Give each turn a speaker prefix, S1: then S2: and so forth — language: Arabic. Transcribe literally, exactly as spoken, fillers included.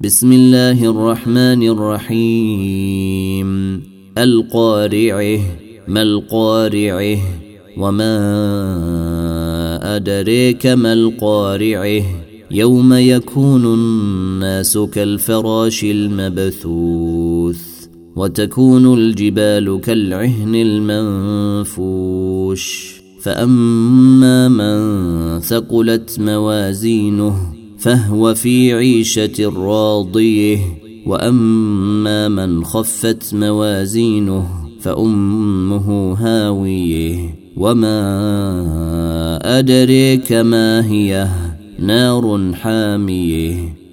S1: بسم الله الرحمن الرحيم القارعة ما القارعة وما أدريك ما القارعة يوم يكون الناس كالفراش المبثوث وتكون الجبال كالعهن المنفوش فأما من ثقلت موازينه فهو في عيشة راضية وأما من خفت موازينه فأمه هاوية وما أدريك ما هي نار حامية